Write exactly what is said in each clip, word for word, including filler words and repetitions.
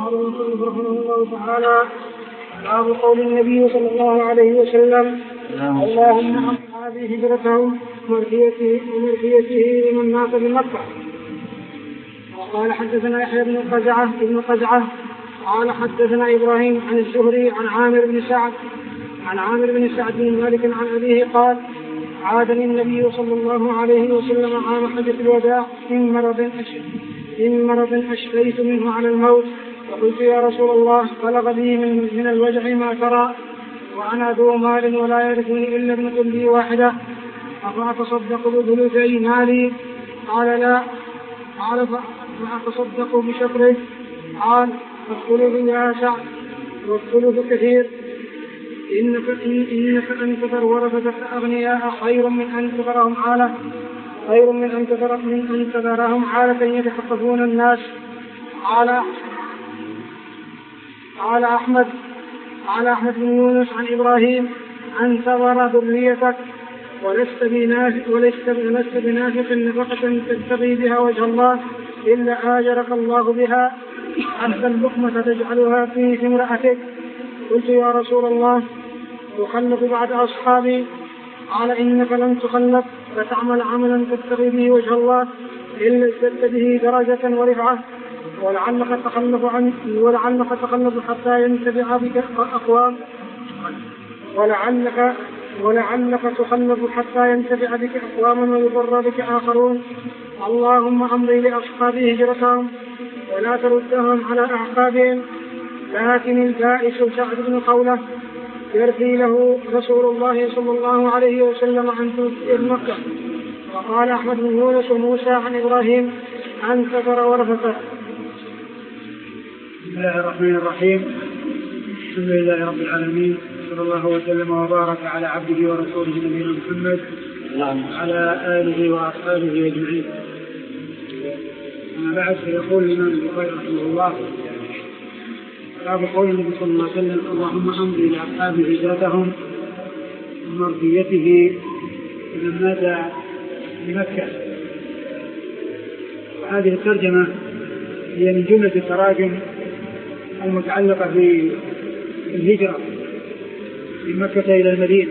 قال المصنف رحمه الله تعالى: باب قول النبي صلى الله عليه وسلم: اللهم أمض هذه هجرتهم ومرثيته لمن مات بمكة. وقال حدثنا يحيى بن قزعة ابن قزعة قال حدثنا إبراهيم عن الزهري عن عامر بن سعد عن عامر بن سعد بن مالك عن أبيه قال: عادني النبي صلى الله عليه وسلم عام حجة الوداع من مرض من مرض أشفيت منه على الموت، فقلت: يا رسول الله، بلغ بي من, من الوجع ما ترى، وأنا ذو مال ولا يرثني إلا ابنة لي واحدة، أفأتصدق بثلثي مالي؟ قال: لا. قال: فأتصدق بشطره؟ قال: فالثلث يا سعد والثلث كثير، إنك, إنك أن تذر ورثتك أغنياء خير من أن تذرهم عالة خير من أن تذر من أن تذرهم عالة يتخطفون الناس. قال قال أحمد قال أحمد بن يونس عن إبراهيم: أن تذر ذريتك ولست بنافق ولست بنافق نفقة تبتغي بها وجه الله إلا آجرك الله بها، حتى اللقمة تجعلها في امرأتك. قلت: يا رسول الله، تخلف بعد أصحابي؟ قال: إنك لن تخلف فتعمل عملا تبتغي به وجه الله إلا ازددت به درجة ورفعة، ولعلك تخلف عن ولعلك تخلف حتى ينتفع بك أقوام ولعلك ولعلك تخلف حتى ينتفع بك أقواما ويضر بك آخرون. اللهم أمضي لأصحابي هجرتهم ولا تردهم على أعقابهم. لكن البائس سعد بن خولة يرثي له رسول الله صلى الله عليه وسلم عن تنفيذ مكة. وقال أحمد بن يونس وموسى عن إبراهيم: أن تذر ورثته. بسم الله الرحمن الرحيم. الحمد لله رب العالمين، صلى الله وسلم وبارك على عبده ورسوله نبينا محمد وعلى آله وأصحابه أجمعين. أما بعد، فيقول الإمام البخاري رحمه الله: باب قول النبي صلى الله عليه وسلم: اللهم أمضي لأصحاب هجرتهم ومرضيته لمن مات بمكة. هذه الترجمة هي من جملة التراجم المتعلقة بالهجرة من مكة إلى المدينة.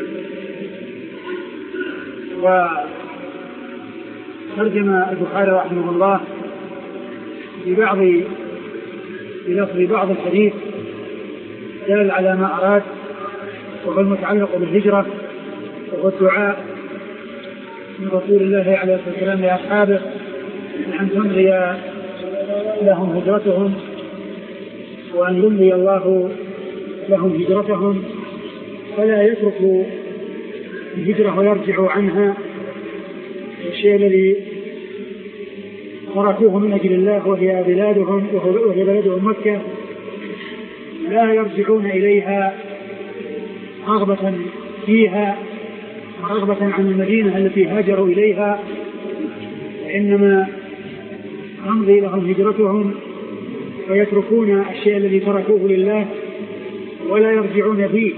وترجم البخاري رحمه الله ببعض بلفظ بعض الحديث دال على ما أراد، وهو المتعلق بالهجرة، وهو الدعاء من رسول الله عليه الصلاة والسلام لأصحابه أن تمضي لهم هجرتهم وأن يمضي الله لهم هجرتهم، فلا يتركوا الهجرة ويرجعوا عنها. الشيء الذي تركوه من أجل الله وهي بلادهم وهي بلدهم مكة لا يرجعون إليها رغبة فيها ورغبة عن المدينة التي هاجروا إليها، إنما تمضي لهم هجرتهم ويتركون الشيء الذي تركوه لله ولا يرجعون فيه.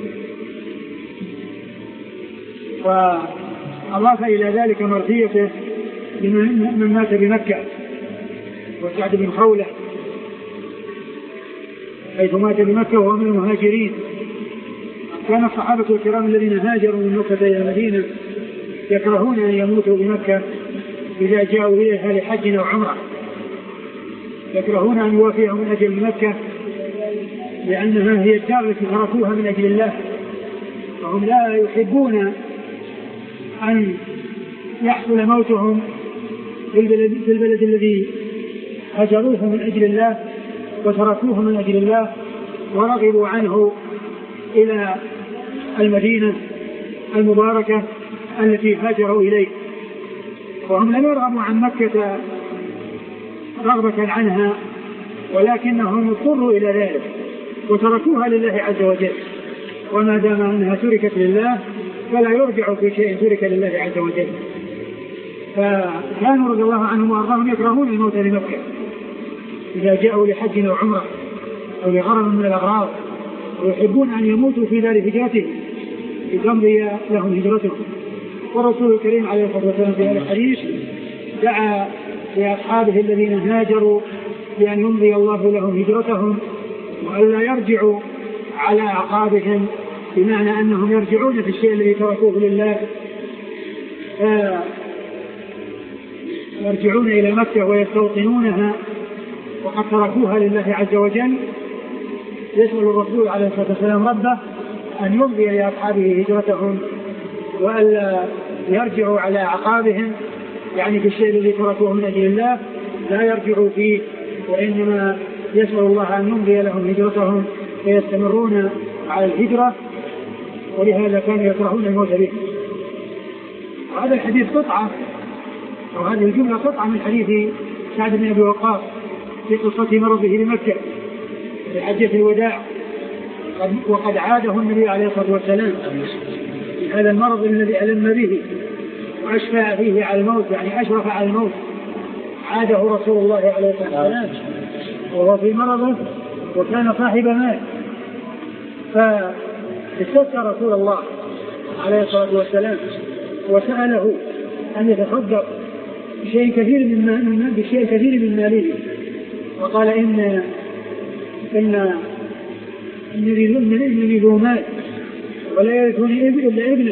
وأضاف إلى ذلك مرضيته لمن مات بمكة وسعد بن خولة، حيث مات بمكة وهو من المهاجرين. كان الصحابة الكرام الذين هاجروا من مكة إلى المدينة يكرهون أن يموتوا بمكة إذا جاءوا إليها لحج أو عمرة، يكرهون أن يوافيهم من أجل مكة لأنها هي الدار التي تركوها من أجل الله، فهم لا يحبون أن يحصل موتهم في البلد, في البلد الذي هجروه من أجل الله وتركوه من أجل الله ورغبوا عنه إلى المدينة المباركة التي هاجروا إليه. وهم لم يرغبوا عن مكة رغبة عنها، ولكنهم اضطروا إلى ذلك وتركوها لله عز وجل، وما دام أنها تركت لله فلا يرجع في شيء ترك لله عز وجل. فكانوا رضي الله عنهم وأرضاهم يكرهون الموت لمكة إذا جاءوا لحج أو عمرة أو لغرض من الأغراض، ويحبون أن يموتوا في دار هجرتهم لتمضي لهم هجرتهم. ورسول الكريم عليه الصلاة والسلام في هذا الحديث دعا لأصحابه الذين هاجروا بأن يمضي الله لهم هجرتهم وألا يرجعوا على أعقابهم، بمعنى أنهم يرجعون في الشيء الذي تركوه لله، يرجعون إلى مكة ويستوطنونها وقد تركوها لله عز وجل. يسأل الرسول عليه الصلاة والسلام ربه أن يمضي لأصحابه هجرتهم وألا يرجعوا على أعقابهم، يعني في الشيء الذي تركوه من أجل الله لا يرجعوا فيه، وإنما يسأل الله أن يمضي لهم هجرتهم فيستمرون على الهجرة، ولهذا كانوا يكرهون الموت به. وهذا الحديث قطعة أو هذه الجملة قطعة من حديث سعد بن أبي وقاص في قصة مرضه لمكة في حجة الوداع، وقد عاده النبي عليه الصلاة والسلام هذا المرض الذي ألم به وأشفى فيه على الموت، يعني أشرف على الموت، عاده رسول الله عليه الصلاة والسلام وهو في مرضه وكان صاحب مال، فاستفتى رسول الله عليه الصلاة والسلام وسأله أن يتصدق بشيء كثير من بشيء كثير من ماله، وقال إن إن إنني ذو مال ولا يرثني إلا ابني،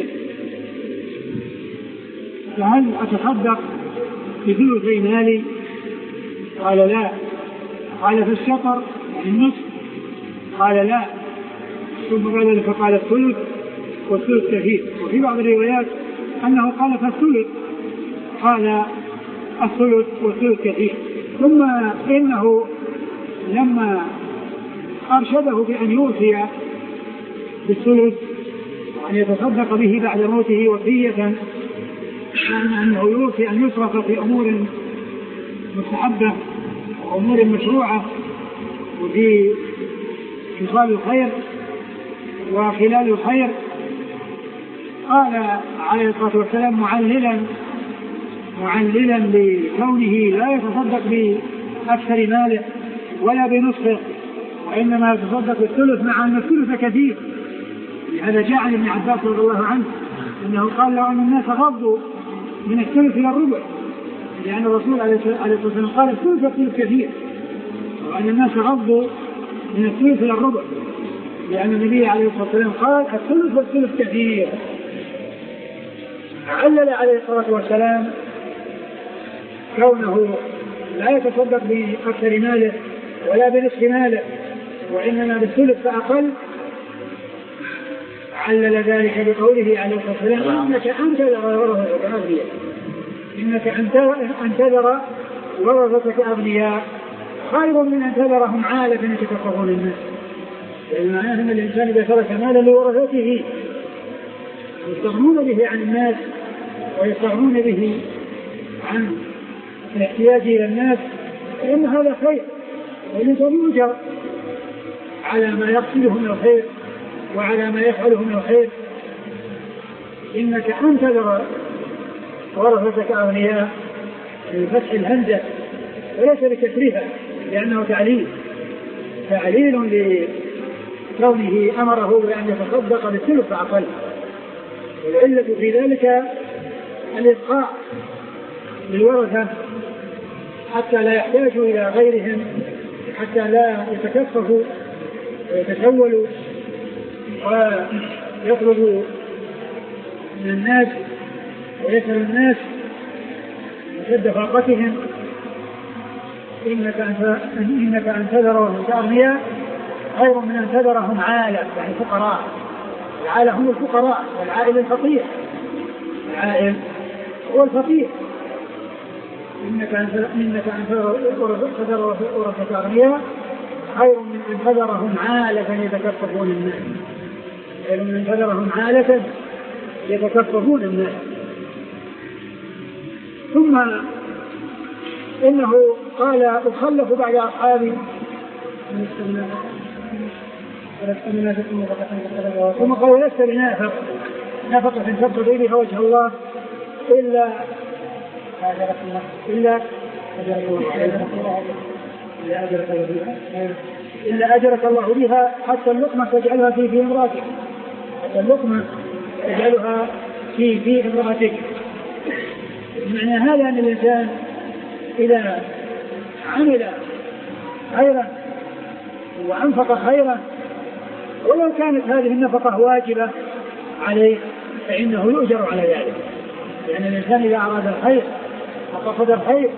فهل أتصدق بثلثي مالي؟ قال لا. قال في الشطر النصف؟ قال لا. ثم بعد ذلك قال الثلث، والثلث كثير. وفي بعض الروايات أنه قال فالثلث، قال الثلث والثلث كثير. ثم إنه لما أرشده بأن يوصي بالثلث وأن يتصدق به بعد موته وصية، يعني أنه يوصي أن يصرف في أمور مستحبة وأمور مشروعة وفي خصال الخير وخلال الخير. قال عليه الصلاة والسلام معللا معللا لكونه لا يتصدق بأكثر ماله ولا بنصفه، وإنما يتصدق بالثلث، مع أن الثلث كثير. لهذا جاء عن ابن عباس رضي الله عنه أنه قال لو أن الناس غضوا من الثلث إلى الربع، لأن الرسول عليه الصلاة والسلام قال الثلث الثلث كثير، وأن الناس غضوا من الثلث إلى الربع، لأن النبي عليه الصلاة والسلام قال الثلث والثلث كثير. علل عليه الصلاة والسلام كونه لا يتصدق بأكثر ماله ولا بنصف ماله، وإنما بالثلث فأقل. علل ذلك بقوله عليه الصلاة والسلام إنك أنت ورثتك أغنياء، إنك أن تذر ورثتك أغنياء خير من أن تذرهم عالة يتكفرون الناس. يعني معناه أن الإنسان إذا ترك مالا لورثته يستغنون به عن الناس ويستغنون به عن الاحتياج إلى الناس، فإن هذا خير، والإنسان يجر على ما يقصده من الخير وعلى ما يفعله من الخير. إنك أن تذر ورثتك أغنياء بفتح الهمزة وليس بكسرها، لأنه تعليل تعليل لكونه أمره بأن يتصدق بالثلث فأقل. والعلة في ذلك الإبقاء للورثة حتى لا يحتاجوا إلى غيرهم، حتى لا يتكففوا ويتسولوا ويطلبوا من الناس ويسأل الناس وشد فاقتهم. إنك أن تذرهم أغنياء خير من أن تذرهم عالة، يعني فقراء. العالة هم الفقراء، والعائل الفقير، العائل هو الفقير. إنك أن تذر ورثتك أغنياء خير من أن تذرهم عالة يتكففون الناس، خير من أن تذرهم عالة يتكففون الناس. ثم إنه قال أخلف بعد أصحابي، ثم قال لست بنافق نفقة تبتغي بها وجه الله إلا إلا إلا أجرك الله بها حتى اللقمة تجعلها في في امرأتك، حتى اللقمة تجعلها في في امرأتك. معنى هذا أن الإنسان إذا عمل خيرا وأنفق خيرا، ولو كانت هذه النفقة واجبة عليه فإنه يؤجر على ذلك، لأن يعني الإنسان إذا أراد الخير وقصد الخير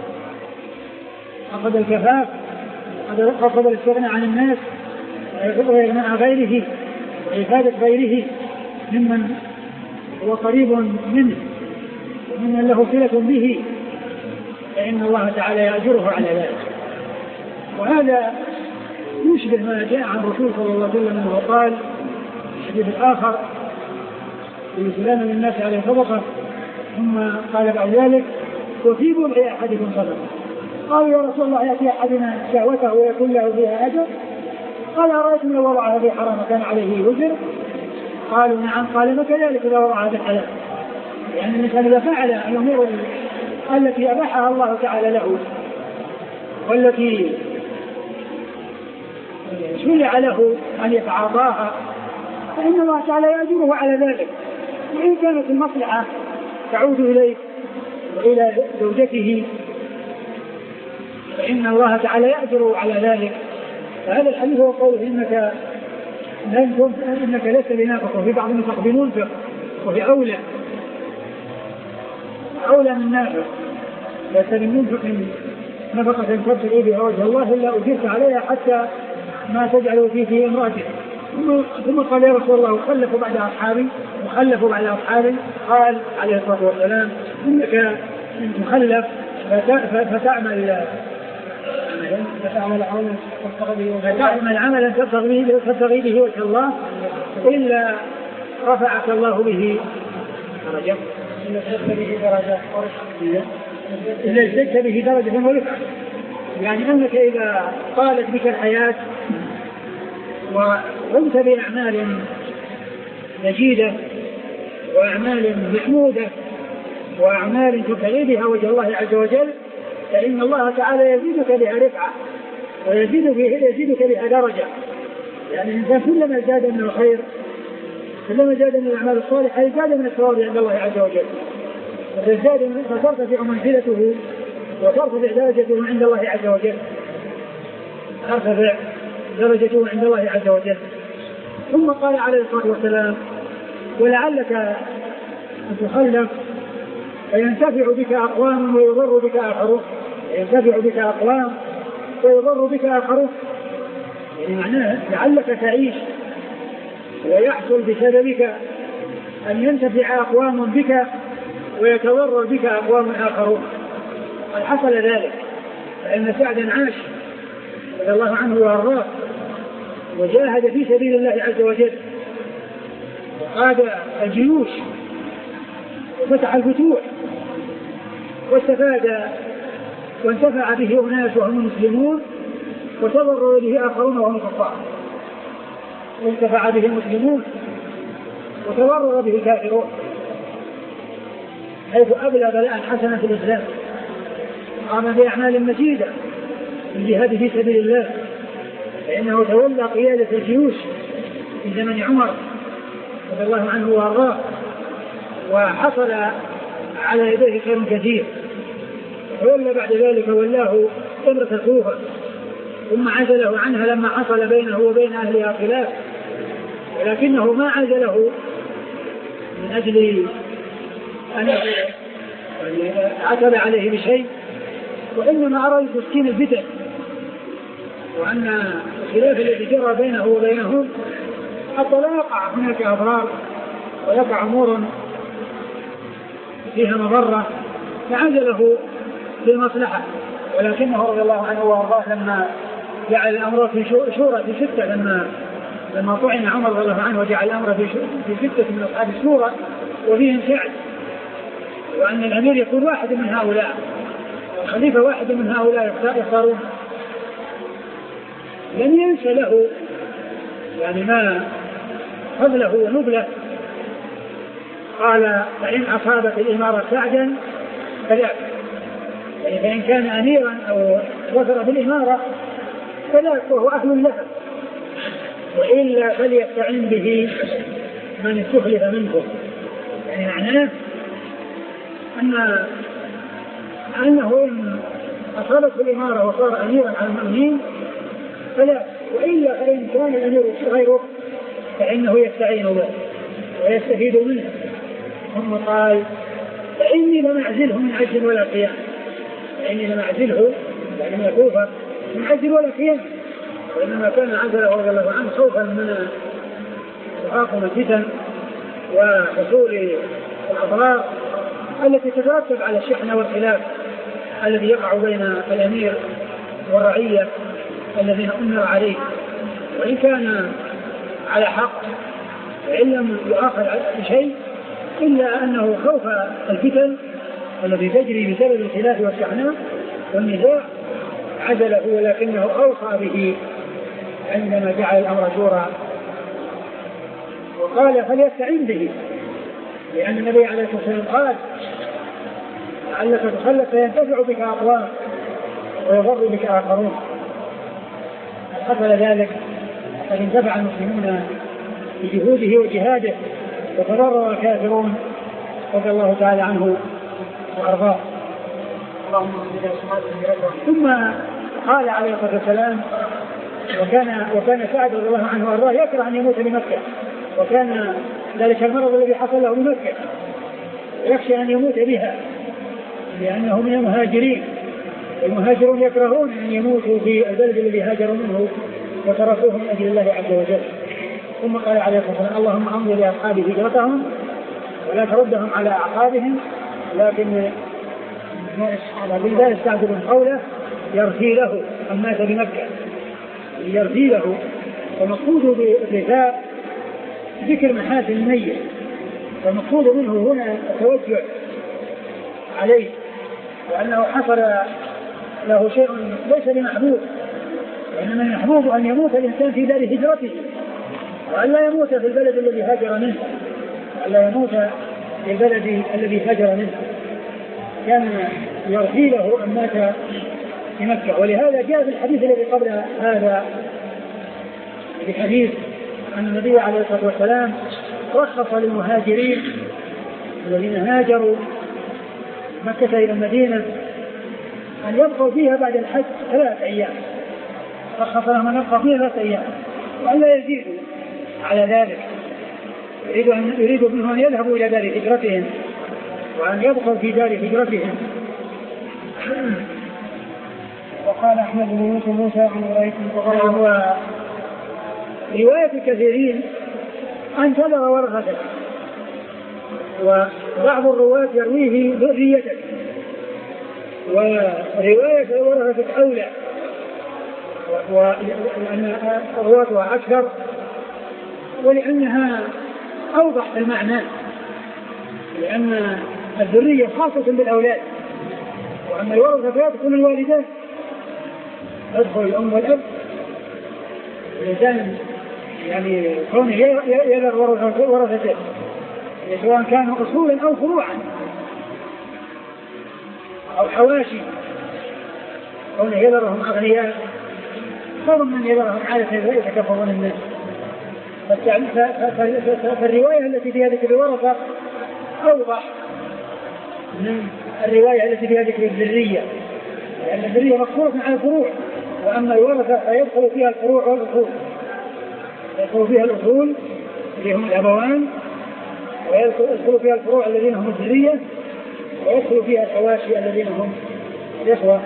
قصد الكفاف قصد الاستغناء عن الناس ويغنى عن غيره وإفادة غيره ممن هو قريب منه ومن له صلة به، فإن الله تعالى يأجره على ذلك. وهذا يشبه ما جاء عن الرسول صلى الله عليه وسلم أنه قال في الحديث الآخر: لسلام الناس عليه صدقة، ثم قال بعد ذلك: وفي بضع أحدكم صدقة. قالوا: يا رسول الله يأتي أحدنا شهوته ويكون له فيها أجر؟ قال: أرأيتم لو وضعها في حرام كان عليه وزر؟ قالوا: نعم. قال: فكذلك إذا وضعها في حلال. يعني الإنسان إذا فعل الأمور التي أباحها الله تعالى له والتي شرع له أن يتعاطاها فإن الله تعالى يأجره على ذلك، وإن كانت المصلحة تعود إليه وإلى زوجته فإن الله تعالى يأجره على ذلك. فهذا الحديث هو قوله: إنك لن إنك لست بنافق، وفي بعض النسخ بمنفق، وفي أولى أولى من نافق، لست بمنفق نفقة تبتغي بها وجه الله إلا أجرت عليها حتى ما تجعل في في امرأتك. ثم قال: يا رسول الله وخلفوا بعد أصحابي وخلفوا بعد أصحابي. قال عليه الصلاة والسلام: إنك مخلف فتعمل فتعمل عملا فتعمل عملا تبتغي به وجه الله إلا رفعك الله به درجة إلا ازددت به درجة ورفعة. يعني أنك إذا طالت بك الحياة وقمت بأعمال مجيدة وأعمال محمودة وأعمال تبتغي بها وجه الله عز وجل فإن الله تعالى يزيدك بها رفعة ويزيدك يزيدك بها درجة. يعني الإنسان كلما زاد من الخير كلما زاد من الأعمال الصالحة زاد من الثواب عند الله عز وجل، فزاد فترتفع منزلته وترتفع درجته عند الله عز وجل ترتفع درجته عند الله عز وجل. ثم قال عليه الصلاة والسلام: ولعلك أن تخلف فينتفع بك أقوام ويضر بك آخرون. ينتفع بك أقوام ويضر بك آخرون، يعني معناه لعلك تعيش ويحصل بسببك أن ينتفع أقوام بك ويتضرر بك أقوام آخرون. قد حصل ذلك، فإن سعدا عاش رضي الله عنه وأرضاه وجاهد في سبيل الله عز وجل وقاد الجيوش وفتح الفتوح واستفاد وانتفع به أناس وهم المسلمون وتضرر به آخرون وهم الكفار. وانتفع به المسلمون وتضرر به الكافرون، حيث أبلى بلاء حسنا في الإسلام، قام بأعمال مجيدة من جهاد في سبيل الله، فإنه تولى قيادة الجيوش في زمن عمر رضي الله عنه وأرضاه، وحصل على يديه خير كثير. تولى بعد ذلك ولاه أمرة الكوفة ثم عزله عنها لما حصل بينه وبين أهلها خلاف، ولكنه ما عزله من أجل أن عتب عليه بشيء، وإنما أراد تسكين الفتن، وأن الخلاف الذي جرى بينه وبينهم حتى لا يقع هناك أضرار ويقع أمور فيها مضرة، فعزله للمصلحة. ولكنه رضي الله عنه وارضاه لما جعل الأمر في شورى في ستة، لما لما طعن عمر رضي الله عنه وجعل الأمر في في ستة من أصحاب الشورى وفيهم سعد، وأن الأمير يكون واحد من هؤلاء والخليفة واحد من هؤلاء يختارون، لم ينسى له يعني ما فضله ونبله. قال: فإن أصابت الإمارة سعدا فذاك، يعني فإن كان أميرا أو وزر بالإمارة فذاك وهو أهل له، وإلا فليستعن به من استخلف منكم. يعني معناه أن أنه إن أصابته الإمارة وصار أميرا على المؤمنين فلا، وإلا فإن كان الأمير غيره فإنه يستعين به ويستفيد منه. ثم قال فإني لم أعزله من عجل ولا قيام، فإني لم أعزله يعني من الكوفة من عجل ولا قيام، وإنما كان عزله رضي الله عنه خوفا من تفاقم الفتن وحصول الأضرار التي تترتب على الشحنة والخلاف الذي يقع بين الأمير والرعية الذين أمر عليه، وإن كان على حق وإن لم يؤاخذ بشيء إلا أنه خوف الفتن الذي تجري بسبب الخلاف والشحناء والنزاع عزله، ولكنه أوصى به عندما جعل الأمر شورى وقال فليستعين به، لأن النبي عليه الصلاة والسلام قال لعلك تخلف فينتفع بك أقوام ويضر بك آخرون. حصل ذلك فقد انتفع المسلمون بجهوده وجهاده وتضرر الكافرون رضي الله تعالى عنه وأرضاه. ثم قال عليه الصلاة والسلام وكان وكان سعد رضي الله عنه وأرضاه يكره أن يموت بمكة، وكان ذلك المرض الذي حصل له بمكة يخشى أن يموت بها لأنه من المهاجرين، المهاجرون يكرهون أن يموتوا في البلد الذي هاجروا منه وتركوه من أجل الله عز وجل. ثم قال عليه الصلاة والسلام اللهم أمضي لأصحاب هجرتهم ولا تردهم على أعقابهم، لكن لا يستعجل قوله يرثي له أن مات بمكة، يرثي له. والمقصود بالرثاء ذكر محاسن الميت، والمقصود منه هنا التوجع عليه، وأنه حصل له شيء ليس بمحبوب، وإنما المحبوب أن يموت الإنسان في دار هجرته وأن لا يموت في البلد الذي هاجر منه، وأن لا يموت في البلد الذي هاجر منه. كان يرثي له أن مات في مكة. ولهذا جاء في الحديث الذي قبل هذا في حديث أن النبي عليه الصلاة والسلام رخص للمهاجرين الذين هاجروا مكة إلى المدينة أن يبقوا فيها بعد الحج ثلاث أيام، رخص لهم أن يبقوا فيها ثلاث أيام وأن لا يزيدوا على ذلك، يريدوا أن يريدوا منهم أن يذهبوا إلى دار هجرتهم وأن يبقوا في دار هجرتهم. وقال أحمد بن يوسف موسى عن رواية هو رواية الكثيرين أن تذر ورثتك، وبعض الرواة يرويه ذريتك، ورواية ورثتك أولى وأن رواتها أكثر ولأنها أوضح المعنى، لأن الذرية خاصة بالأولاد، وأما الورثة فيدخل الوالدان، يدخل الأم والأب. الإنسان يعني كونه يذر ورثته سواء كانوا أصولا أو فروعا أو حواشي، كونه يذرهم أغنياء خير من يذرهم عادة يتكفرون الناس. فالرواية التي فيها ذكر الورثة أوضح من الرواية التي فيها ذكر الذرية، لأن الذرية مقصورة على الفروع، وأما الورثة فيدخل فيها الفروع والأصول، يدخل فيها الأصول اللي هم الأبوان، ويدخل فيها الفروع الذين هم الذرية، ويدخل فيها الحواشي الذين هم الإخوة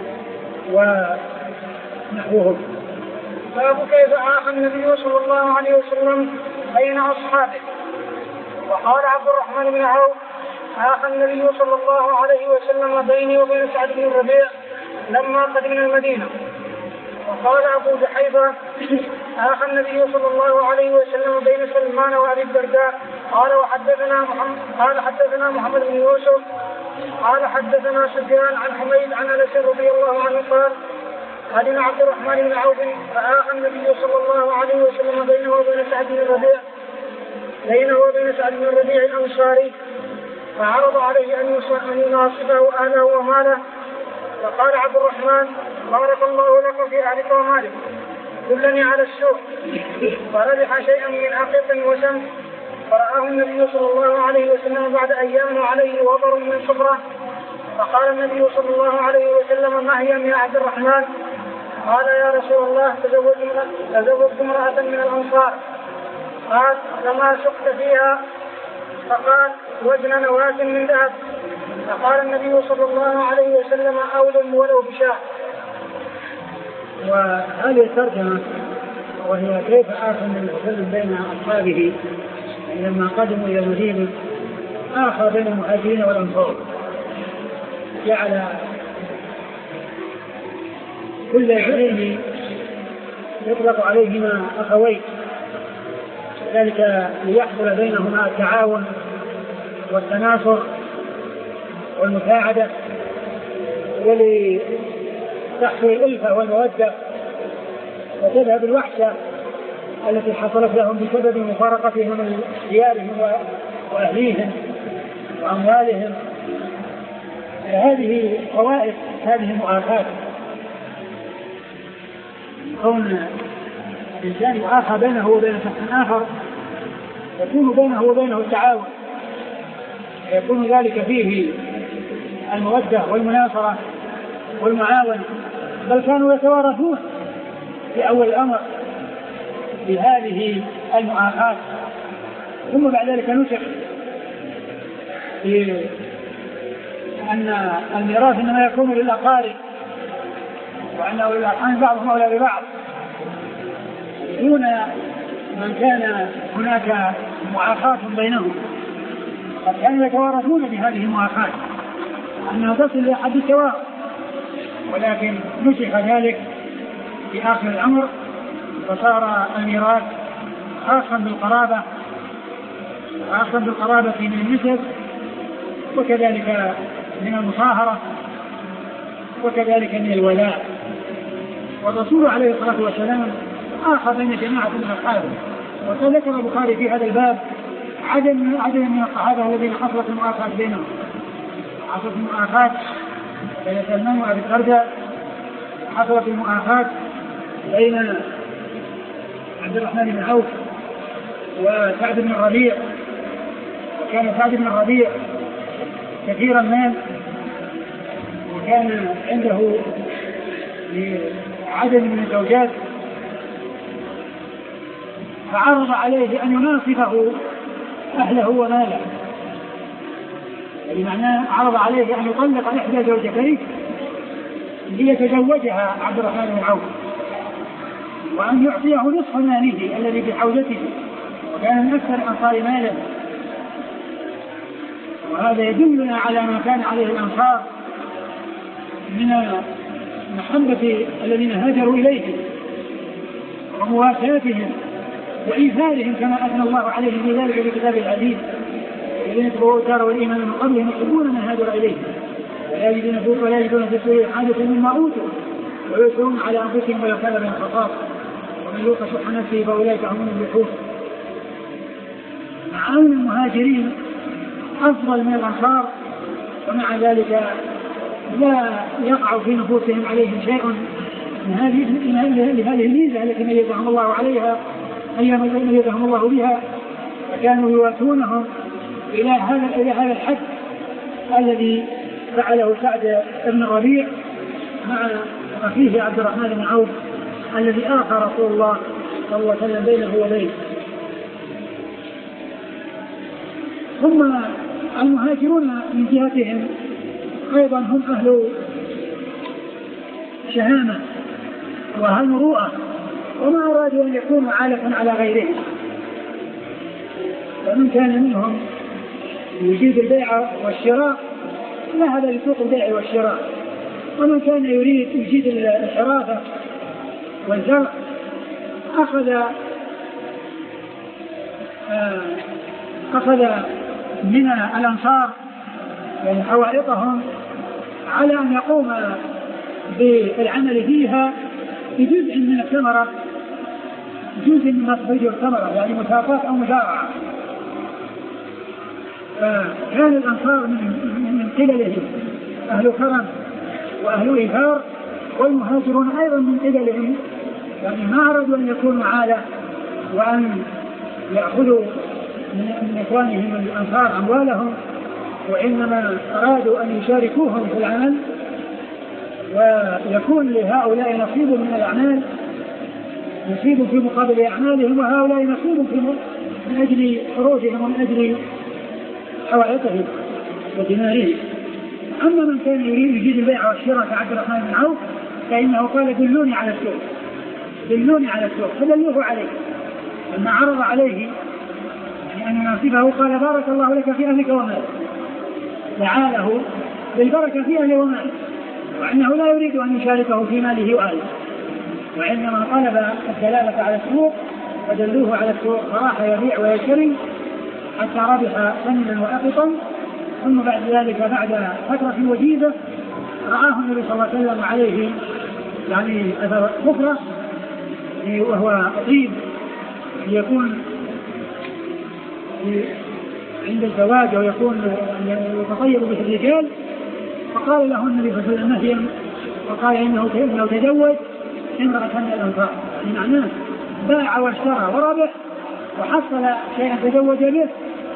ونحوهم. باب كيف عاق النبي صلى الله عليه وسلم بين أصحابه. وقال عبد الرحمن بن عوف عاق النبي صلى الله عليه وسلم بيني وبين سعد بن الربيع لما قدمنا المدينة. وقال أبو جحيفة عاق النبي صلى الله عليه وسلم بين سلمان وأبي الدرداء. قال وحدثنا محمد قال حدثنا محمد بن يوسف قال حدثنا سفيان عن حميد عن أنس رضي الله عنه قال قدم عبد الرحمن بن عوف فعاق النبي صلى الله عليه وسلم بينه وبين سعد بن الربيع بينه وبين سعد بن الربيع الأنصاري، فعرض عليه أن يناصفه أهله وماله. فقال عبد الرحمن بارك الله لك في أهلك ومالك، دلني على السوق. فربح شيئا من عقيق وسم، فرآه النبي صلى الله عليه وسلم بعد أيام وعليه وبر من صفرة، فقال النبي صلى الله عليه وسلم: ما هي يا عبد الرحمن؟ قال: يا رسول الله تزوجت امرأة من الأنصار. قال: فما سقت فيها؟ فقال: وزن نواة من ذهب. فقال النبي صلى الله عليه وسلم: أولم ولو بشاه. وهذه الترجمة وهي كيف آخى النبي صلى الله عليه وسلم بين أصحابه لما قدموا إلى المدينة، آخى بين المهاجرين والأنصار، جعل كل اثنين يطلق عليهما أخوين، ذلك ليحصل بينهما التعاون والتناصر والمساعدة، ولتحصل الألفة والمودة، وتذهب الوحشة التي حصلت لهم بسبب مفارقتهم من ديارهم وأهليهم وأموالهم. هذه فوائد هذه المؤاخاة، كون الإنسان يؤاخى بينه وبين شخص آخر يكون بينه وبينه التعاون، يكون ذلك فيه المودة والمناصرة والمعاونة، بل كانوا يتوارثون في أول الأمر بهذه المؤاخاة، ثم بعد ذلك نشر في أن الميراث إنما يكون للأقارب، وأن أولي الأرحام بعضهم أولى ببعض، دون من كان هناك معاخاة بينهم. قد كانوا يتوارثون بهذه المعاخاة أنها تصل إلى حد التوارث، ولكن نسخ ذلك في آخر الأمر، فصار الميراث خاصا بالقرابة، خاصا بالقرابة من النسب، وكذلك من المصاهرة، وكذلك من الولاء. والرسول عليه الصلاة والسلام آخى بين جماعة من أصحابه، وذكر البخاري في هذا الباب عدد من عدد من الصحابة الذين حصلت المؤاخاة بينهم، حصلت المؤاخاة بين سلمان وأبي الدرداء، حصلت المؤاخاة بين عبد الرحمن بن عوف وسعد بن الربيع، وكان سعد بن الربيع كثير المال، وكان عنده عدد من الزوجات، فعرض عليه أن يناصفه أهله وماله، بمعنى عرض عليه أن يطلق إحدى زوجتيه ليتزوجها عبد الرحمن بن عوف، وأن يعطيه نصف ماله الذي في حوزته، وكان من أكثر أنصار ماله. وهذا يدلنا على ما كان عليه الأنصار من محبة الذين هاجروا إليهم ومواساتهم وإيثارهم كما أثنى الله عليهم في ذلك في كتابه العزيز: الذين تبوأوا الدار والإيمان من قبلهم يحبون من هاجر إليهم ولا يجدون في صدورهم حاجة مما أوتوا ويؤثرون على أنفسهم ولو كان بهم خصاصة ومن يوق شح نفسه فأولئك هم المفلحون. معاون المهاجرين أفضل من الأنصار، ومع ذلك لا يقع في نفوسهم عليهم شيء من هذه الميزة التي ميزهم الله عليها، أيام ميزهم الله بها، فكانوا يواسونهم إلى هذا إلى هذا الحد الذي فعله سعد بن الربيع مع أخيه عبد الرحمن بن عوف الذي آخى رسول الله صلى الله عليه وسلم بينه وبينه. ثم المهاجرون من جهتهم أيضا هم أهل شهامة وأهل مروءة، وما أرادوا أن يكونوا عالة على غيرهم، ومن كان منهم يجيد البيع والشراء ذهب لسوق البيع والشراء، ومن كان يريد يجيد الحرافة والزرع أخذ أخذ من الأنصار يعني حوائطهم على أن يقوم بالعمل فيها بجزء من الثمرة، جزء من تخرج الثمرة، يعني مساقات أو مزارعة. فكان الأنصار من قبلهم أهل كرم وأهل إيثار، والمهاجرون أيضا من قبلهم يعني ما أرادوا أن يكونوا عالة وأن يأخذوا من إخوانهم الأنصار أموالهم، وإنما أرادوا أن يشاركوهم في العمل ويكون لهؤلاء نصيب من الأعمال، نصيب في مقابل أعمالهم، وهؤلاء نصيب في من أجل خروجهم ومن أجل حوائطهم ودمارهم. أما من كان يريد يجيد البيع والشراء كعبد الرحمن بن عوف فإنه قال دلوني على السوق، دلوني على السوق، فدلوه عليه. لما عرض عليه يعني أن نصيبه قال بارك الله لك في أهلك ومالك، دعاله بالبركة في أهله وماله، وأنه لا يريد أن يشاركه في ماله وأهله، وإنما طلب الدلالة على السوق فدلوه على السوق، فراح يبيع ويشتري حتى ربح ثمنا وأقطا. ثم بعد ذلك بعد فترة وجيزة رآه النبي صلى الله عليه وسلم عليه يعني أثر كفرة، وهو طيب يكون عند الزواج ويكون يتطيب به الرجال، فقال له النبي صلى الله عليه وسلم نهيا، وقال إنه لو تزوج امرأة من الأنصار، يعني معناه باع واشترى وربح وحصل شيئا تزوج به.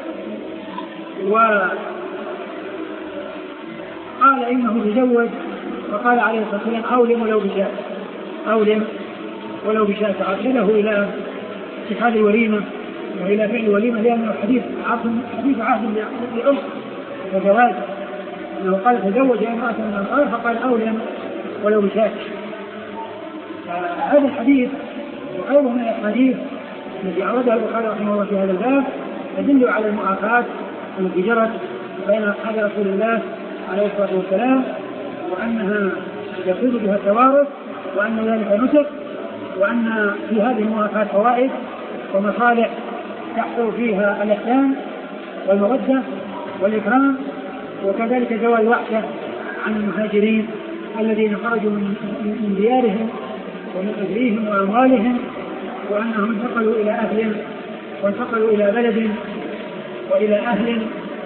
وقال إنه تزوج، وقال عليه الصلاة والسلام أولم ولو بشاة، أولم ولو بشاة، أرسله إلى اتخاذ الوليمة وإلى فعل الوليمة، لأنه حديث عهد حديث عهد لأم وزواج، أنه قال تزوج امرأة من الأنصار فقال أولم ولو بشاة. هذا الحديث وغيره من الحديث الذي أورده البخاري رحمه الله في هذا الباب يدل على المؤاخاة التي جرت بين أصحاب رسول الله عليه الصلاة والسلام، وأنها يفوز بها التوارث، وأن ذلك نسك، وأن في هذه المؤاخاة فوائد ومصالح تحصل فيها الإحسان والمودة والإكرام، وكذلك زوال الوحشة عن المهاجرين الذين خرجوا من ديارهم ومن أهليهم وأموالهم، وأنهم انتقلوا إلى أهل وانتقلوا إلى بلد وإلى أهل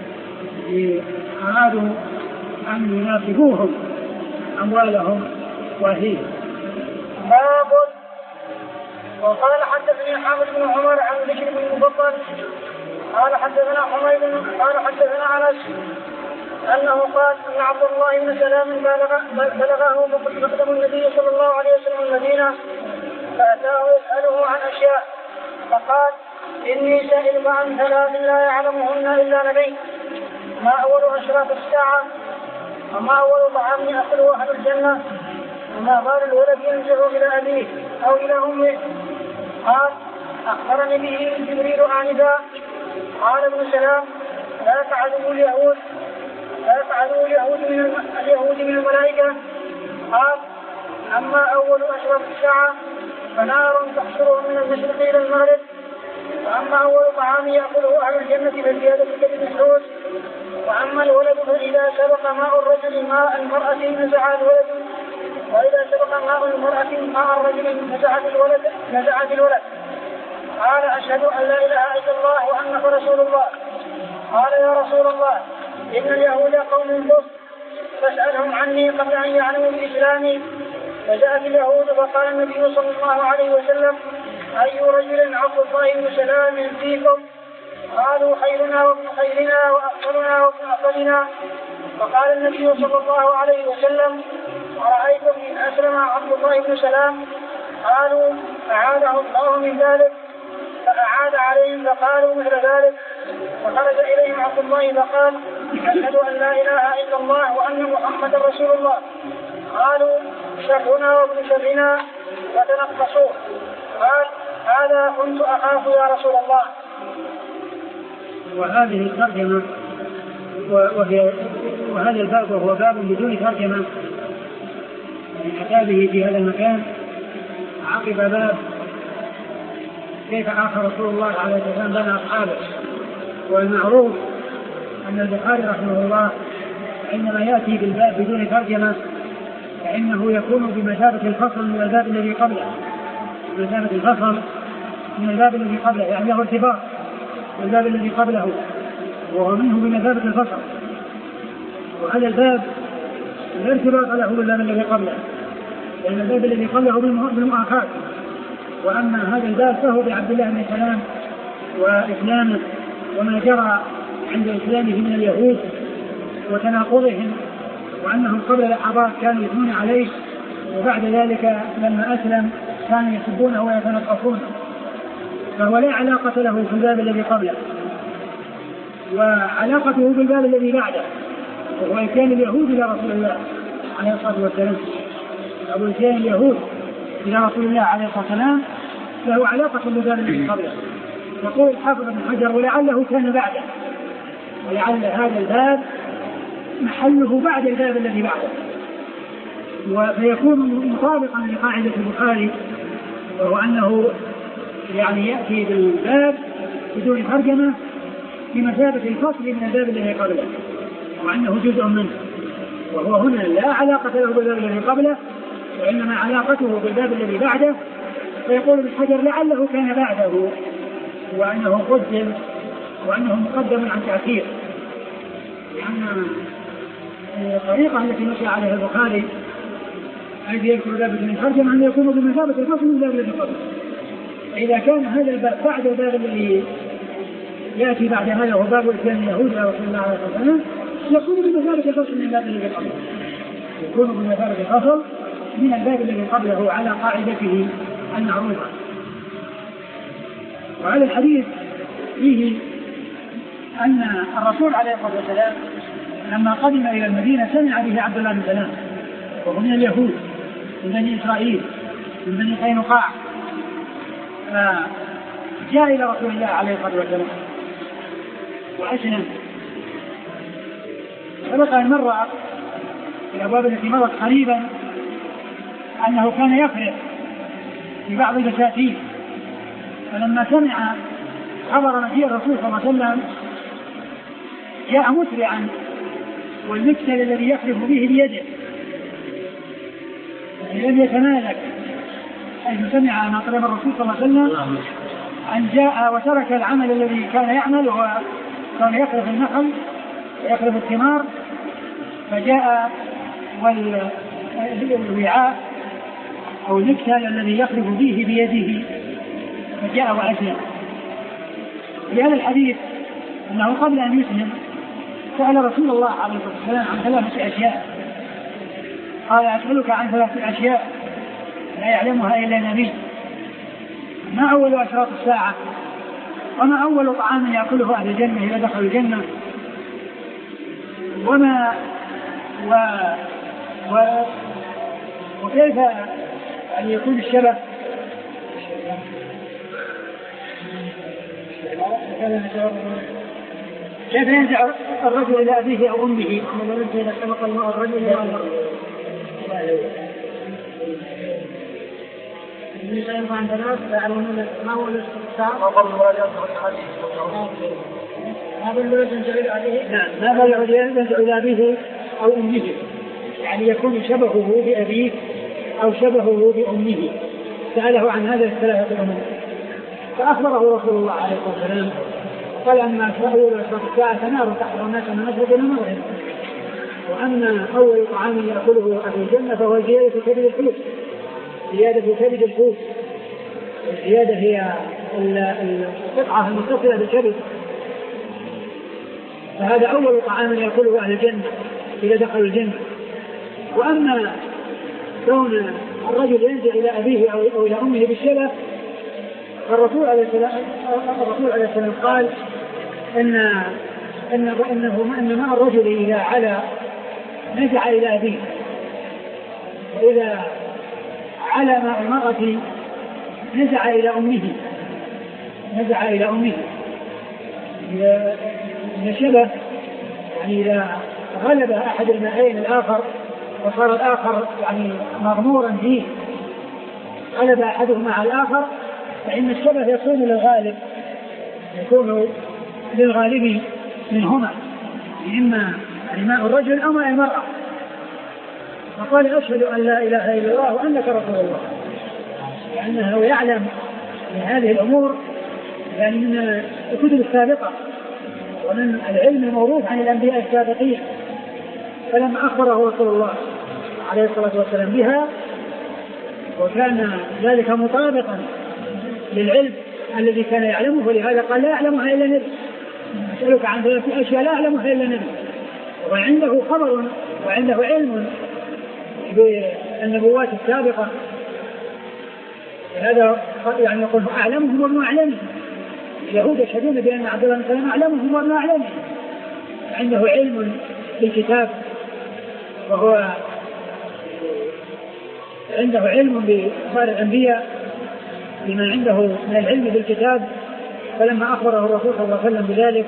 أرادوا أن ينافقوهم أموالهم وأهليهم. باب. وقال حدثني حامد بن عمر عن بشر بن المفضل قال حدثنا حميد قال حدثنا أنس أنه قال أن عبد الله بن سلام بلغه مقدم النبي صلى الله عليه وسلم المدينة فأتاه يسأله عن أشياء فقال إني سائل عن ثلاث لا يعلمهن إلا نبي، ما أول أشراط الساعة، وما أول طعام يأكله أهل الجنة، وما بال الولد ينزع إلى أبيه أو إلى أمه. قال أخبرني به جبريل آنفا. قال ابن سلام لا تعلموا اليهود لا تعلموا اليهود من اليهود من الملائكة. قال أما أول أشراط الساعة فنار تحشرهم من المشرق إلى المغرب، وأما أول طعام يأكله أهل الجنة فزيادة كبد الحوت، وأما الولد فإذا سبق ماء الرجل ماء المرأة نزع الولد، وإذا سبق ماء المرأة ماء الرجل نزعت الولد نزعت الولد. قال أشهد أن لا إله إلا الله وأنك رسول الله. قال يا رسول الله إن اليهود قوم بسط فاسألهم عني قبل أن يعلموا بإسلامي. فجاءت اليهود فقال النبي صلى الله عليه وسلم أي رجل عبد الله بن سلام فيكم؟ قالوا خيرنا وابن خيرنا وأفضلنا وابن أفضلنا. فقال النبي صلى الله عليه وسلم أرأيتم إن أسلم عبد الله بن سلام؟ قالوا أعاده الله من ذلك، فأعاد عليهم فقالوا مثل ذلك. فخرج إليهم عبد الله فقال أشهد أن لا إله إلا الله وأن محمد رسول الله. قالوا شرنا وابن شرنا وتنقصوه. قال هذا كنت أخاف يا رسول الله. وهذه الترجمة وهي وهذا الباب وهو باب بدون ترجمة من كتابه في هذا المكان عقب باب كيف عاش رسول الله عليه السلام بين أصحابه. والمعروف أن البخاري رحمه الله عندما يأتي بالباب بدون ترجمة فإنه يكون بمثابة الفصل من الباب الذي قبله، بمثابة الفصل من الباب الذي قبله، يعني له ارتباط بالباب الذي قبله وهو منه بمثابة الفصل. وهذا الباب لا ارتباط له بالباب الذي قبله، لأن الباب الذي قبله بالمؤاخاة، وأما هذا الباب فهو بعبد الله بن سلام وإسلامه وما جرى عند إسلامه من اليهود وتناقضهم، وأنهم قبل لحظات كانوا يثنون عليه، وبعد ذلك لما أسلم كانوا يسبونه ويتنقصونه، فهو لا علاقة له في الباب الذي قبله، وعلاقته بالباب الذي بعده وهو إتيان اليهود إلى رسول الله عليه الصلاة والسلام. أبو إتيان اليهود إلى رسول الله عليه الصلاة والسلام له علاقة بالباب الذي قبله. يقول الحافظ ابن حجر ولعله كان بعده، ولعل هذا الباب محله بعد الباب الذي بعده، وفيكون مطابقا لقاعدة البخاري، وهو أنه يعني يأتي بالباب بدون ترجمة بمثابة الفصل من الباب الذي قبله، وأنه جزء منه، وهو هنا لا علاقة له بالباب الذي قبله وإنما علاقته بالباب الذي بعده. فيقول ابن حجر لعله كان بعده، وأنه قدم وأنه مقدم عن تأخير، لأن الطريقة التي مشى عليها البخاري الذي يذكر باب من ترجمة أن يكون بمثابة الفصل من الباب الذي قبله. إذا كان هذا الباب بعد الباب الذي يأتي بعد هذا وهو باب إتيان اليهود إلى رسول الله عليه الصلاة والسلام يكون بمثابة الفصل من الباب الذي قبله، يكون بمثابة الفصل من الباب الذي قبله على قاعدته المعروفة. وعلى الحديث فيه أن الرسول عليه الصلاة والسلام لما قدم إلى المدينة سمع به عبد الله بن سلام وهو من اليهود من بني إسرائيل من بني قينقاع، فجاء إلى رسول الله عليه الصلاة والسلام وأسلم. سبق أن مر في الأبواب التي مرت قريبا أنه كان يقرأ في بعض البساتين، فلما سمع خبر مجيء الرسول صلى الله عليه وسلم جاء مسرعا، والمكسل الذي يخلف به بيده لم يتمالك، حيث سمع ما طلب الرسول صلى الله عليه وسلم أن جاء وترك العمل الذي كان يعمل وهو كان يخلف النخل ويخلف الثمار، فجاء والوعاء أو المكسل الذي يخلف به بيده فجاء وأسلم. في هذا الحديث أنه قبل أن يسلم سأل رسول الله عليه الصلاة والسلام عن ثلاثة أشياء، قال أسألك عن ثلاثة أشياء لا يعلمها إلا نبي، ما أول أشراط الساعة، وما أول طعام يأكله أهل الجنة إذا دخلوا الجنة، وما و... و... وكيف أن يكون الشبه كيف ينزع الرجل إلى أبيه أو أمه ومن إذا سبق الماء الرجل إلى أمه. بالنسبة عن ثلاث يعلمون ما هو الاستفسار هذا الولد ينزع إلى أبيه. نعم، هذا الولد ينزع إلى أبيه أو أمه، يعني يكون شبهه بأبيه أو شبهه بأمه. سأله عن هذا الثلاثة الأمور فأخبره رسول الله عليه الصلاة والسلام قال أما أول أشراط الساعة نار تحت الناس من مشرق إلى مغرب، وأما أول طعام يأكله أهل الجنة فهو زيادة كبد الحوت، زيادة كبد الحوت، الزيادة هي القطعة المتصلة بالكبد، فهذا أول طعام يأكله أهل الجنة إذا دخلوا الجنة. وأما كون الرجل ينزع إلى أبيه أو إلى أمه بالشبه، فالرسول عليه السلام الرسول عليه السلام قال إن إن إنه إن ماء الرجل إذا علا نزع إلى أبيه، وإذا علا ماء المرأة نزع إلى أمه نزع إلى أمه إذا شبه، يعني إذا غلب أحد الماءين الآخر وصار الآخر يعني مغمورا فيه، غلب أحدهما على الآخر، فإن الشبه يكون للغالب يكون للغالب منهما، إما ماء الرجل أو ماء المرأة. فقال أشهد أن لا إله إلا الله وأنك رسول الله، لأنه يعلم من هذه الأمور يعني من الكتب السابقة ومن العلم الموروث عن الأنبياء السابقين، فلما أخبره رسول الله عليه الصلاة والسلام بها وكان ذلك مطابقا للعلم الذي كان يعلمه، ولهذا قال لا يعلمها إلا نبي، أسألك عن ثلاث أشياء لا يعلمها إلا نبي، وعنده خبر وعنده علم بالنبوات السابقة، هذا يعني يقول أعلمهم وابن أعلمهم. اليهود يشهدون بأن عبد الله بن سلام أعلمهم وابن أعلمهم، عنده علم بالكتاب، وهو عنده علم بأخبار الأنبياء بما عنده من العلم بالكتاب. فلما أخبره الرسول صلى الله عليه وسلم بذلك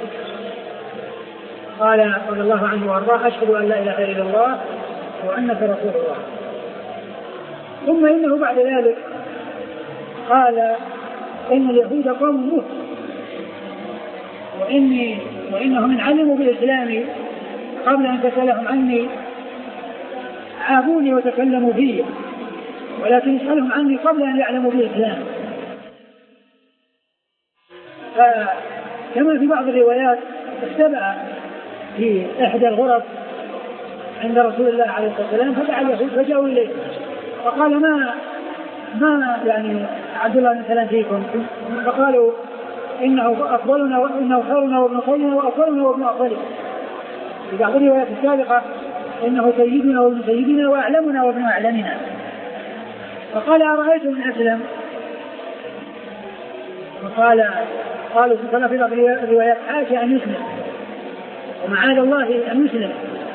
قال رضي الله عنه وارضاه: أشهد أن لا إله إلا الله وأنك رسول الله. ثم إنه بعد ذلك قال: إن اليهود قوم موت، وإني وإنهم علموا بالإسلام قبل أن تسألهم عني عابوني وتكلموا فيه، ولكن اسألهم عني قبل أن يعلموا بالإسلام. فكما في بعض الروايات اختبأ في إحدى الغرف عند رسول الله عليه الصلاة والسلام، فدعا اليهود فجاءوا إليه فقال: ما ما يعني عبد الله بن سلام فيكم؟ فقالوا: إنه أفضلنا وإنه خيرنا وابن خيرنا وأفضلنا وابن أفضلنا. في بعض الروايات السابقة إنه سيدنا وابن سيدنا وأعلمنا وابن أعلمنا. فقال: أرأيتم من أسلم؟ فقال قالوا في بعض الروايات: حاشا أن يسلم ومعاذ الله أن يسلم.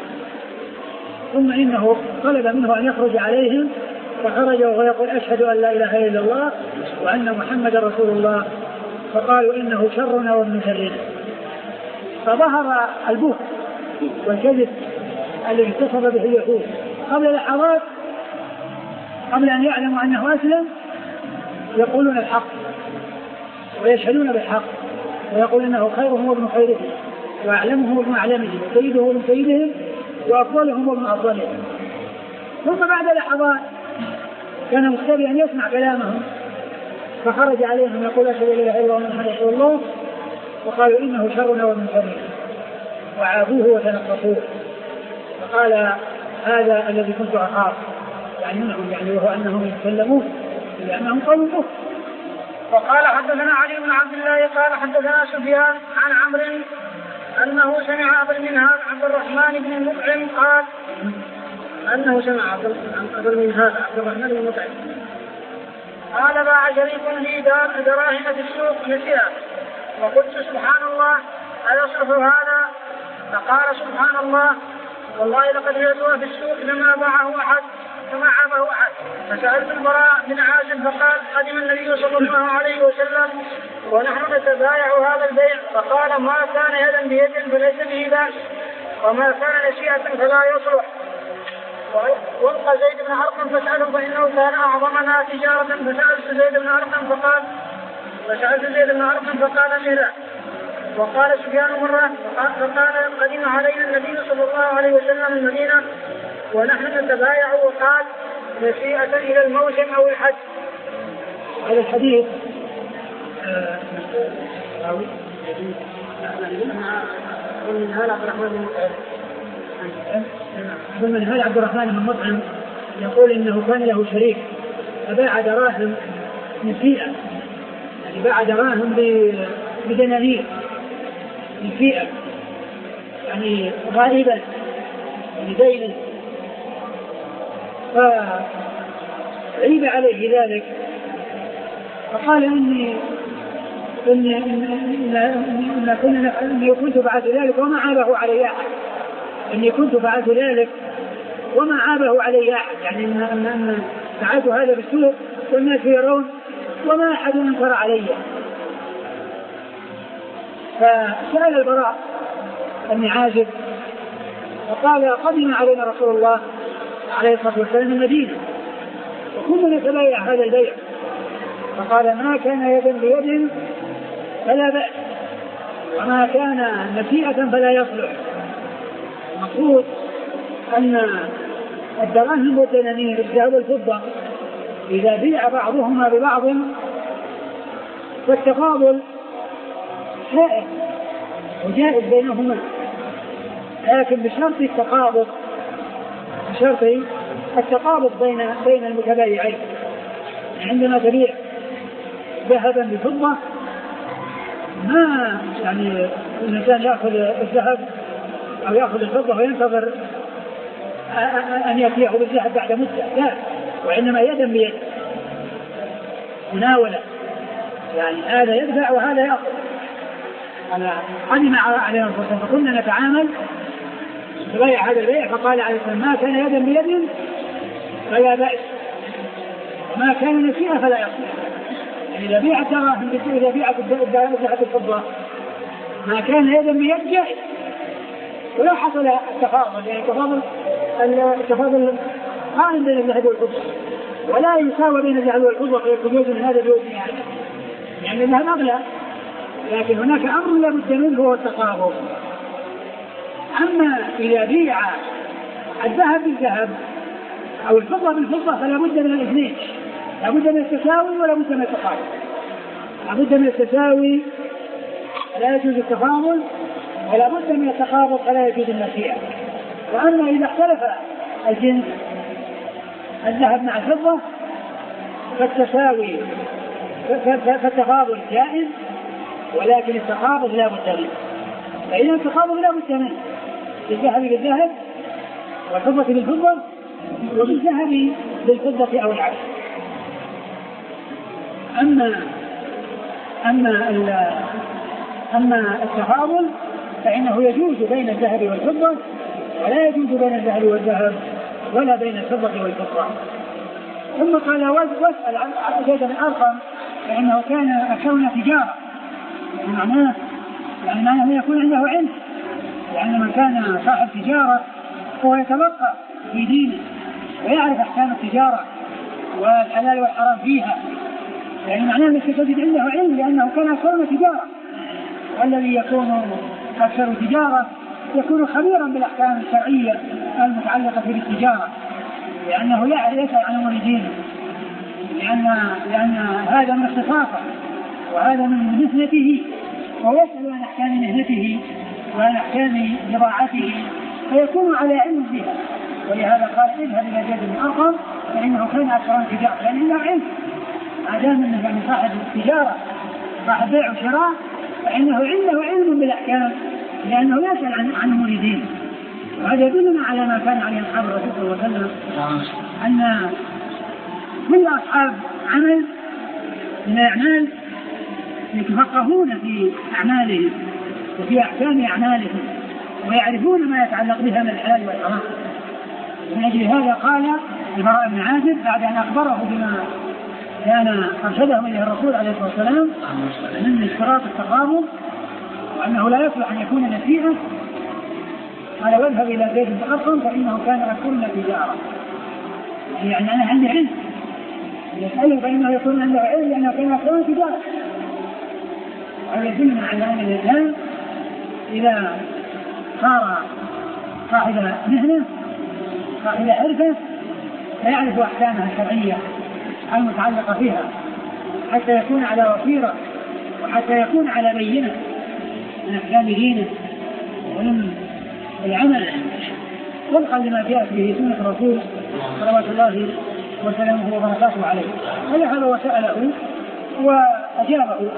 ثم إنه طلب منه أن يخرج عليهم، فخرج وهو يقول: أشهد أن لا إله إلا الله وأن محمد رسول الله. فقالوا: إنه شرنا وابن شرنا. فظهر البهت والكذب الذي اتصف به اليهود قبل لحظات، قبل أن يعلموا أنه أسلم، يقولون الحق ويشهدون بالحق ويقول إنه خيرهم وابن خيرهم وأعلمهم وابن أعلمهم وسيدهم وابن سيدهم وأفضلهم وابن أفضلهم. ثم بعد لحظات كان مستبيا أن يسمع كلامهم، فخرج عليهم يقول: أشهد أن لا إله إلا الله محمد رسول الله. وقالوا: إنه شرنا وابن شرنا، وعابوه وتنقصوه. فقال: هذا الذي كنت أخاف يعني منهم، يعني وهو أنهم يتكلمون لأنهم قوم كفر. وقال: حدثنا علي بن عبد الله قال حدثنا سفيان عن عمرو أنه سمع أبا المنهال عبد الرحمن بن المطعم قال أنه سمع أبا المنهال عبد الرحمن بن المطعم قال: باع شريك لي دراهم في السوق نسيها، وقلت: سبحان الله أيصرف هذا؟ فقال: سبحان الله والله لقد وجدتها في السوق لما باعه أحد فما عابه أحد. فسألت البراء بن عازب فقال: قدم النبي صلى الله عليه وسلم ونحن نتبايع هذا البيع، فقال: ما كان يدا بيد فليس به بأس، وما كان نسيئة فلا يصلح. والقى زيد بن أرقم فسأله فإنه كان أعظمنا تجارة. فسألت زيد بن أرقم فقال فسألت زيد بن أرقم فقال: لا. وقال سفيان مرة فقال: قدم علينا النبي صلى الله عليه وسلم المدينة ونحن نتبايع، وقال: نسيئة إلى الموسم أو الحج. هذا الحديث من هذا عبد الرحمن بن مطعم من هذا عبد الرحمن بن مطعم يقول إنه كان له شريك فباع دراهم نسيئة، يعني باع دراهم بدنانير نسيئة، يعني غائبا بدين، فعيب عليه ذلك. فقال: إني إني إني إني كنت فعلت ذلك وما عابه علي أحد، إني كنت فعلت ذلك وما عابه علي أحد، يعني إن أن فعلت هذا بالسوق والناس يرون وما أحد انكر علي. فسأل البراء بن عازب فقال: قدم علينا رسول الله عليه الصلاة والسلام المدينة وكنا نتبايع هذا البيع، فقال: ما كان يدا بيد فلا بأس، وما كان نسيئة فلا يصلح. المقصود أن الدراهم والدنانير الذهب والفضة إذا بيع بعضهما ببعض فالتفاضل سائغ وجائز بينهما، لكن بشرط التقابض بشرط التقابض بين بين المتبايعين. عندما تبيع ذهبا بفضة ما يعني الإنسان يأخذ الذهب أو يأخذ الفضة وينتظر أن يأتيه بالذهب بعد مدة، لا، وإنما يدا بيد مناولة، يعني هذا يدفع وهذا يأخذ. أنا قدم علينا الفرصة فقلنا نتعامل ببيع هذا البيع، فقال عليه السلام ما كان يدا بيد فلا بأس، وما كان نسيئا فلا يصلح. يعني إذا بيعت دراهم إذا بيعت الذهب الفضة ما كان يدا بيد جائز، ولو حصل التفاضل، يعني التفاضل التفاضل قائم بين الذهب والفضة ولا يساوي بين الذهب والفضة فيكون جزء من هذا جزء يعني يعني الذهب أغلى، لكن هناك أمر لا بد منه هو التقابض. أما إذا بيع الذهب بالذهب أو الفضة بالفضة فلا بد من الاثنين، لا بد من التساوي ولا بد من التقابض، لا بد من التساوي فلا يجوز التفاضل، ولا بد من التقابض فلا يجوز النسيئة. وأما إذا اختلف الجنس الذهب مع الفضة فالتساوي فالتفاضل جائز، ولكن التقابض لا بد منه. فإذا التقابض لا بد منه بالذهب بالذهب والفضة بالفضة وبالذهب بالفضة أو العكس. أما أما أما التفاضل فإنه يجوز بين الذهب والفضة، ولا يجوز بين الذهب والذهب ولا بين الفضة والفضة. ثم قال واسأل عن زيد بن أرقم فإنه كان أكون تجارة، معناه يعني معناه يكون عنده علم، لأن من كان صاحب تجارة هو يتوقع في دينه ويعرف أحكام التجارة والحلال والحرام فيها، يعني معناه أنك تجد عنده علم لأنه كان أكون تجارة، والذي يكون أكثر تجارة يكون خبيرا بالأحكام الشرعية المتعلقة بالتجارة، لأنه لا يسأل عن أمور دينه، لأن لأن هذا من اختصاصه وهذا من مهنته، ويسأل عن أحكام مهنته وعن أحكام بضاعته فيكون على علم بها. ولهذا قال اذهب إلى زيد بن أرقم فإنه كان أكثر تجارة، لأنه عنده علم، ما دام أنه يعني صاحب التجارة صاحب بيع وشراء فإنه عنده علم بالأحكام، لأنه يسأل عن عن المريدين. وهذا يدلنا على ما كان عليه أصحاب الرسول صلى الله عليه وسلم، أن كل أصحاب عمل من الأعمال يتفقهون في أعمالهم وفي أحكام أعمالهم ويعرفون ما يتعلق بها من الحلال والحرام. من أجل هذا قال البراء بن عازب بعد أن أخبره بما كان أرشده إليه الرسول عليه الصلاة والسلام من اشتراط التقابض وأنه لا يصلح أن يكون نسيئا، قال واذهب إلى زيد بن أرقم فإنه كان أكثر تجارة، يعني أنا عندي علم، يسأله فإنه يكون عنده علم لأنه كان أكثر تجارة. وهذا يدلنا على أن الإنسان إذا صار صاحب مهنة صاحب عرفة فيعرف أحكامها الشرعية المتعلقة فيها حتى يكون على وفيرة وحتى يكون على بينة من أحكام دينه ومن العمل وفقا لما جاء به سنة الرسول صلوات الله وسلامه وبركاته عليه. ولهذا وسأله وأجابه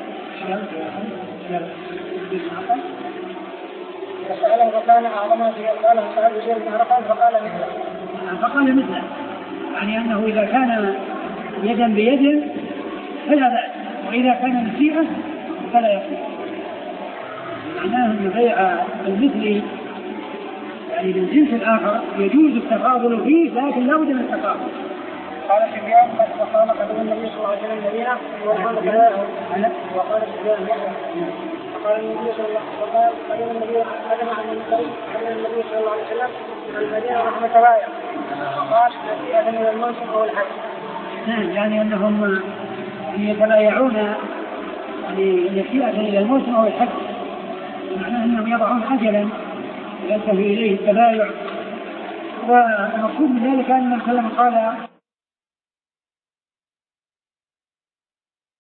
فسأله فكان أعظم في قاله سأل زيد بن أرقم فقال مثله فقال مثله يعني أنه إذا كان يدا بيد فلا بأس، وإذا كان نسيئا فلا يصح. معناه أن بيع المثل يعني بالجنس الآخر يجوز التفاضل فيه لكن لا بد من التفاضل. قال سفيان فقال قدم النبي صلى الله عليه وسلم المدينة وقال كلاه وقال سفيان قال النبي صلى الله عليه وسلم قدم النبي قدم عن النبي قدم النبي صلى الله عليه وسلم المدينة ورحمة بايع قال نسيئة من الموسم أو الحج. نعم يعني أنهم يتبايعون يعني نسيئة إلى الموسم أو الحج، معناه أنهم يضعون أجلا ينتهي إليه التبايع. والمقصود من ذلك أن النبي صلى الله عليه وسلم قال